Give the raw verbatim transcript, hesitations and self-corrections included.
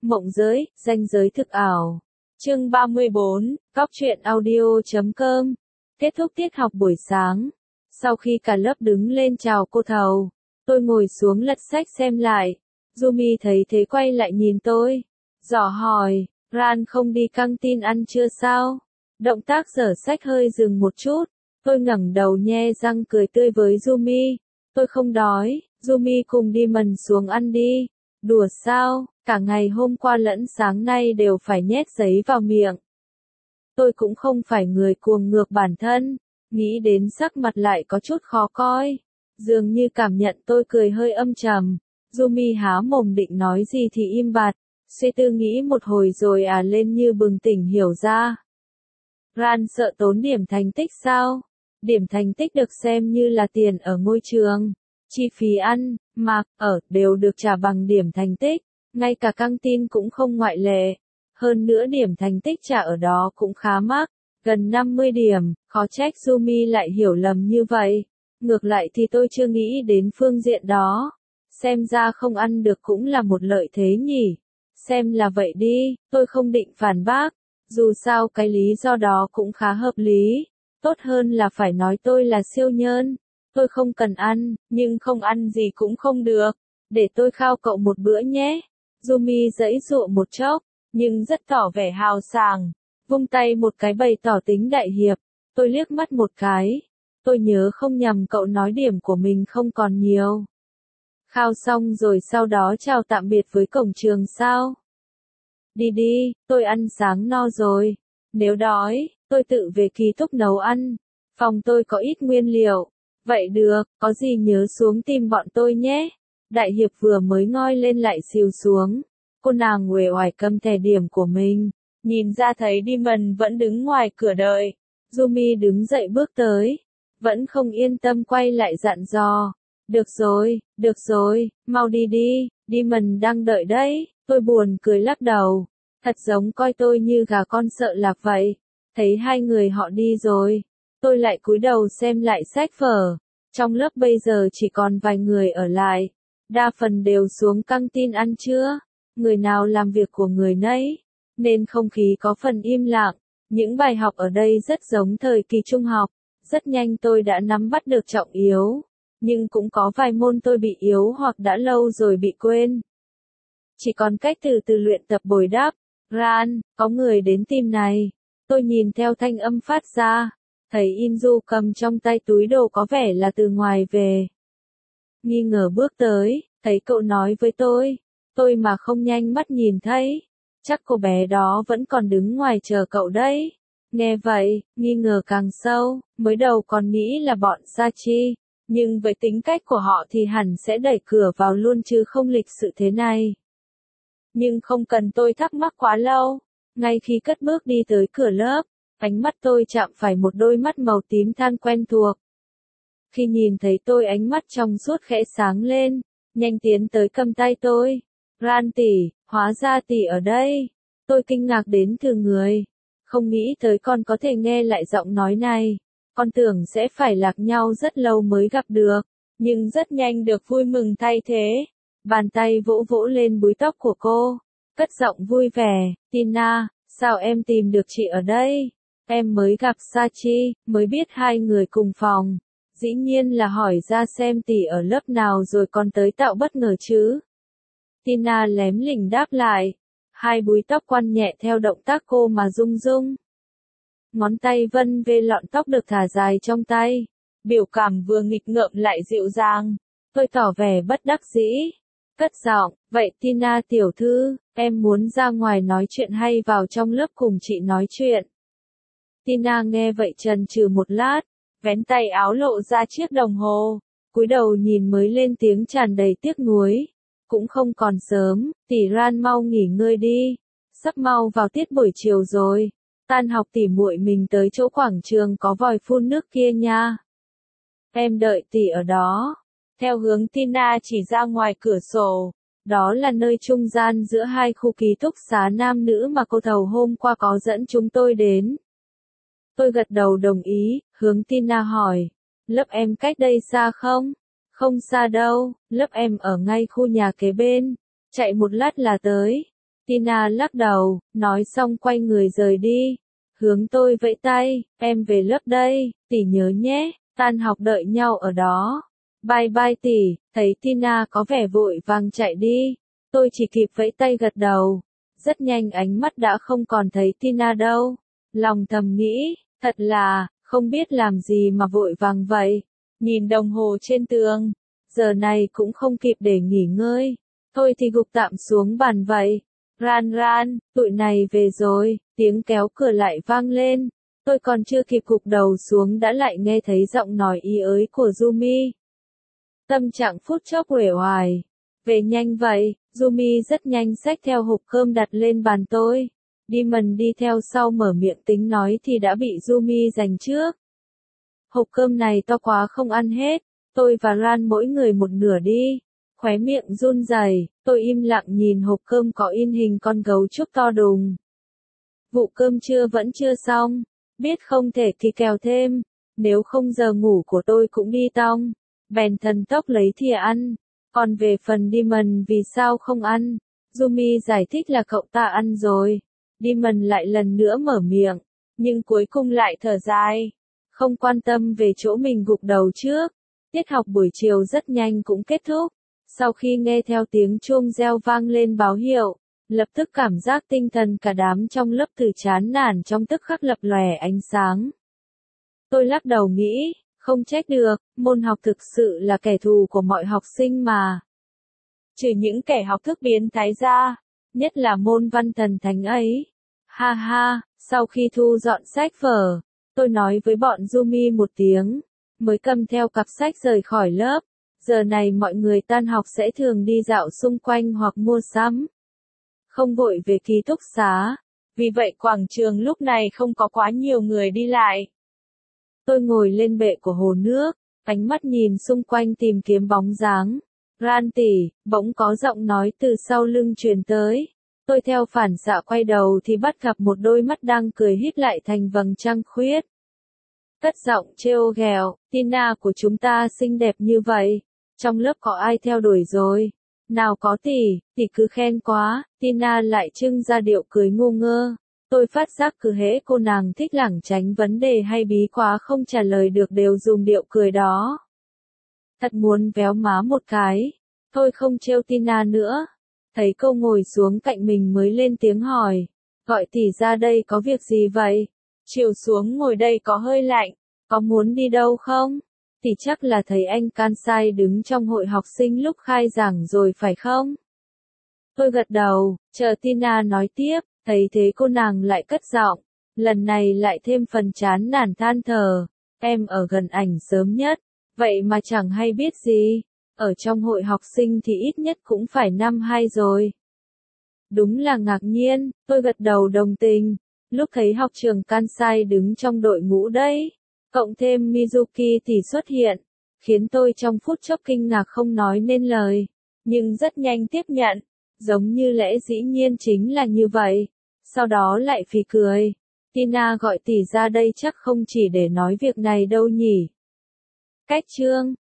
Mộng giới, ranh giới thực ảo. Chương ba mươi bốn, Cóc truyện audio chấm com. Kết thúc tiết học buổi sáng. Sau khi cả lớp đứng lên chào cô thầu, tôi ngồi xuống lật sách xem lại. Yumi thấy thế quay lại nhìn tôi, dò hỏi, Ran không đi căng tin ăn trưa sao? Động tác dở sách hơi dừng một chút. Tôi ngẩng đầu nhe răng cười tươi với Yumi. Tôi không đói, Yumi cùng đi mần xuống ăn đi. Đùa sao, cả ngày hôm qua lẫn sáng nay đều phải nhét giấy vào miệng. Tôi cũng không phải người cuồng ngược bản thân, nghĩ đến sắc mặt lại có chút khó coi. Dường như cảm nhận tôi cười hơi âm trầm. Yumi há mồm định nói gì thì im bặt, suy tư nghĩ một hồi rồi à lên như bừng tỉnh hiểu ra. Ran sợ tốn điểm thành tích sao? Điểm thành tích được xem như là tiền ở ngôi trường. Chi phí ăn, mặc, ở, đều được trả bằng điểm thành tích, ngay cả căng tin cũng không ngoại lệ. Hơn nữa điểm thành tích trả ở đó cũng khá mắc, gần năm mươi điểm, khó trách Yumi lại hiểu lầm như vậy. Ngược lại thì tôi chưa nghĩ đến phương diện đó. Xem ra không ăn được cũng là một lợi thế nhỉ. Xem là vậy đi, tôi không định phản bác. Dù sao cái lý do đó cũng khá hợp lý. Tốt hơn là phải nói tôi là siêu nhân. Tôi không cần ăn, nhưng không ăn gì cũng không được. Để tôi khao cậu một bữa nhé. Yumi giãy giụa một chốc, nhưng rất tỏ vẻ hào sảng. Vung tay một cái bày tỏ tính đại hiệp. Tôi liếc mắt một cái. Tôi nhớ không nhầm cậu nói điểm của mình không còn nhiều. Khao xong rồi sau đó chào tạm biệt với cổng trường sao? Đi đi, tôi ăn sáng no rồi. Nếu đói, tôi tự về ký túc nấu ăn. Phòng tôi có ít nguyên liệu. Vậy được, có gì nhớ xuống tìm bọn tôi nhé. Đại hiệp vừa mới ngoi lên lại xìu xuống. Cô nàng uể oải cầm thẻ điểm của mình. Nhìn ra thấy Demon vẫn đứng ngoài cửa đợi. Yumi đứng dậy bước tới. Vẫn không yên tâm quay lại dặn dò. Được rồi, được rồi, mau đi đi, Demon đang đợi đấy. Tôi buồn cười lắc đầu. Thật giống coi tôi như gà con sợ lạc vậy. Thấy hai người họ đi rồi. Tôi lại cúi đầu xem lại sách vở. Trong lớp bây giờ chỉ còn vài người ở lại. Đa phần đều xuống căng tin ăn trưa. Người nào làm việc của người nấy. Nên không khí có phần im lặng. Những bài học ở đây rất giống thời kỳ trung học. Rất nhanh tôi đã nắm bắt được trọng yếu. Nhưng cũng có vài môn tôi bị yếu hoặc đã lâu rồi bị quên. Chỉ còn cách từ từ luyện tập bồi đắp. Ran, có người đến tìm này. Tôi nhìn theo thanh âm phát ra. Thấy Inju cầm trong tay túi đồ có vẻ là từ ngoài về. Nghi ngờ bước tới, thấy cậu nói với tôi. Tôi mà không nhanh mắt nhìn thấy. Chắc cô bé đó vẫn còn đứng ngoài chờ cậu đấy. Nghe vậy, nghi ngờ càng sâu, mới đầu còn nghĩ là bọn Sachi. Nhưng với tính cách của họ thì hẳn sẽ đẩy cửa vào luôn chứ không lịch sự thế này. Nhưng không cần tôi thắc mắc quá lâu. Ngay khi cất bước đi tới cửa lớp, ánh mắt tôi chạm phải một đôi mắt màu tím than quen thuộc. Khi nhìn thấy tôi ánh mắt trong suốt khẽ sáng lên, nhanh tiến tới cầm tay tôi. Ran tỷ, hóa ra tỷ ở đây. Tôi kinh ngạc đến thừa người. Không nghĩ tới con có thể nghe lại giọng nói này. Con tưởng sẽ phải lạc nhau rất lâu mới gặp được. Nhưng rất nhanh được vui mừng thay thế. Bàn tay vỗ vỗ lên búi tóc của cô. Cất giọng vui vẻ. Tina, sao em tìm được chị ở đây? Em mới gặp Sachi, mới biết hai người cùng phòng. Dĩ nhiên là hỏi ra xem tỷ ở lớp nào rồi còn tới tạo bất ngờ chứ. Tina lém lỉnh đáp lại. Hai búi tóc quăn nhẹ theo động tác cô mà rung rung. Ngón tay vân về lọn tóc được thả dài trong tay. Biểu cảm vừa nghịch ngợm lại dịu dàng. Tôi tỏ vẻ bất đắc dĩ. Cất giọng, vậy Tina tiểu thư, em muốn ra ngoài nói chuyện hay vào trong lớp cùng chị nói chuyện? Tina nghe vậy chần chừ một lát, vén tay áo lộ ra chiếc đồng hồ, cúi đầu nhìn mới lên tiếng tràn đầy tiếc nuối. Cũng không còn sớm, tỷ Ran mau nghỉ ngơi đi, sắp mau vào tiết buổi chiều rồi. Tan học tỉ muội mình tới chỗ quảng trường có vòi phun nước kia nha. Em đợi tỷ ở đó. Theo hướng Tina chỉ ra ngoài cửa sổ, đó là nơi trung gian giữa hai khu ký túc xá nam nữ mà cô thầu hôm qua có dẫn chúng tôi đến. Tôi gật đầu đồng ý, hướng Tina hỏi, lớp em cách đây xa không? Không xa đâu, lớp em ở ngay khu nhà kế bên, chạy một lát là tới. Tina lắc đầu, nói xong quay người rời đi. Hướng tôi vẫy tay, em về lớp đây, tỷ nhớ nhé, tan học đợi nhau ở đó. Bye bye tỷ, thấy Tina có vẻ vội vàng chạy đi. Tôi chỉ kịp vẫy tay gật đầu. Rất nhanh ánh mắt đã không còn thấy Tina đâu. Lòng thầm nghĩ, thật là, không biết làm gì mà vội vàng vậy. Nhìn đồng hồ trên tường, giờ này cũng không kịp để nghỉ ngơi. Thôi thì gục tạm xuống bàn vậy. Ran ran, tụi này về rồi, tiếng kéo cửa lại vang lên. Tôi còn chưa kịp gục đầu xuống đã lại nghe thấy giọng nói ý ới của Yumi. Tâm trạng phút chốc uể oải. Về nhanh vậy, Yumi rất nhanh xách theo hộp cơm đặt lên bàn tôi. Demon đi theo sau mở miệng tính nói thì đã bị Yumi giành trước. Hộp cơm này to quá không ăn hết, tôi và Ran mỗi người một nửa đi. Khóe miệng run rẩy, tôi im lặng nhìn hộp cơm có in hình con gấu trúc to đùng. Vụ cơm trưa vẫn chưa xong, biết không thể thì kèo thêm, nếu không giờ ngủ của tôi cũng đi tong. Bèn thần tốc lấy thìa ăn, còn về phần Demon vì sao không ăn, Yumi giải thích là cậu ta ăn rồi. Demon lại lần nữa mở miệng, nhưng cuối cùng lại thở dài, không quan tâm về chỗ mình gục đầu trước. Tiết học buổi chiều rất nhanh cũng kết thúc. Sau khi nghe theo tiếng chuông reo vang lên báo hiệu, lập tức cảm giác tinh thần cả đám trong lớp từ chán nản trong tức khắc lập lòe ánh sáng. Tôi lắc đầu nghĩ, không trách được, môn học thực sự là kẻ thù của mọi học sinh mà. Trừ những kẻ học thức biến thái ra, nhất là môn văn thần thánh ấy. Ha ha, sau khi thu dọn sách vở, tôi nói với bọn Yumi một tiếng, mới cầm theo cặp sách rời khỏi lớp. Giờ này mọi người tan học sẽ thường đi dạo xung quanh hoặc mua sắm. Không vội về ký túc xá, vì vậy quảng trường lúc này không có quá nhiều người đi lại. Tôi ngồi lên bệ của hồ nước, ánh mắt nhìn xung quanh tìm kiếm bóng dáng. Ran tỷ, bỗng có giọng nói từ sau lưng truyền tới. Tôi theo phản xạ quay đầu thì bắt gặp một đôi mắt đang cười híp lại thành vầng trăng khuyết. Cất giọng trêu ghẹo, Tina của chúng ta xinh đẹp như vậy. Trong lớp có ai theo đuổi rồi? Nào có tỷ, tỷ cứ khen quá. Tina lại trưng ra điệu cười ngu ngơ. Tôi phát giác cứ hễ cô nàng thích lảng tránh vấn đề hay bí quá không trả lời được đều dùng điệu cười đó. Thật muốn véo má một cái. Thôi không trêu Tina nữa. Thấy cô ngồi xuống cạnh mình mới lên tiếng hỏi. Gọi tỷ ra đây có việc gì vậy? Chiều xuống ngồi đây có hơi lạnh. Có muốn đi đâu không? Thì chắc là thấy anh Kansai đứng trong hội học sinh lúc khai giảng rồi phải không? Tôi gật đầu, chờ Tina nói tiếp, thấy thế cô nàng lại cất giọng, lần này lại thêm phần chán nản than thở, em ở gần ảnh sớm nhất, vậy mà chẳng hay biết gì, ở trong hội học sinh thì ít nhất cũng phải năm hai rồi. Đúng là ngạc nhiên, tôi gật đầu đồng tình, lúc thấy học trường Kansai đứng trong đội ngũ đấy. Cộng thêm Mizuki thì xuất hiện, khiến tôi trong phút chốc kinh ngạc không nói nên lời, nhưng rất nhanh tiếp nhận, giống như lẽ dĩ nhiên chính là như vậy, sau đó lại phì cười. Tina gọi tỷ ra đây chắc không chỉ để nói việc này đâu nhỉ. Cách chương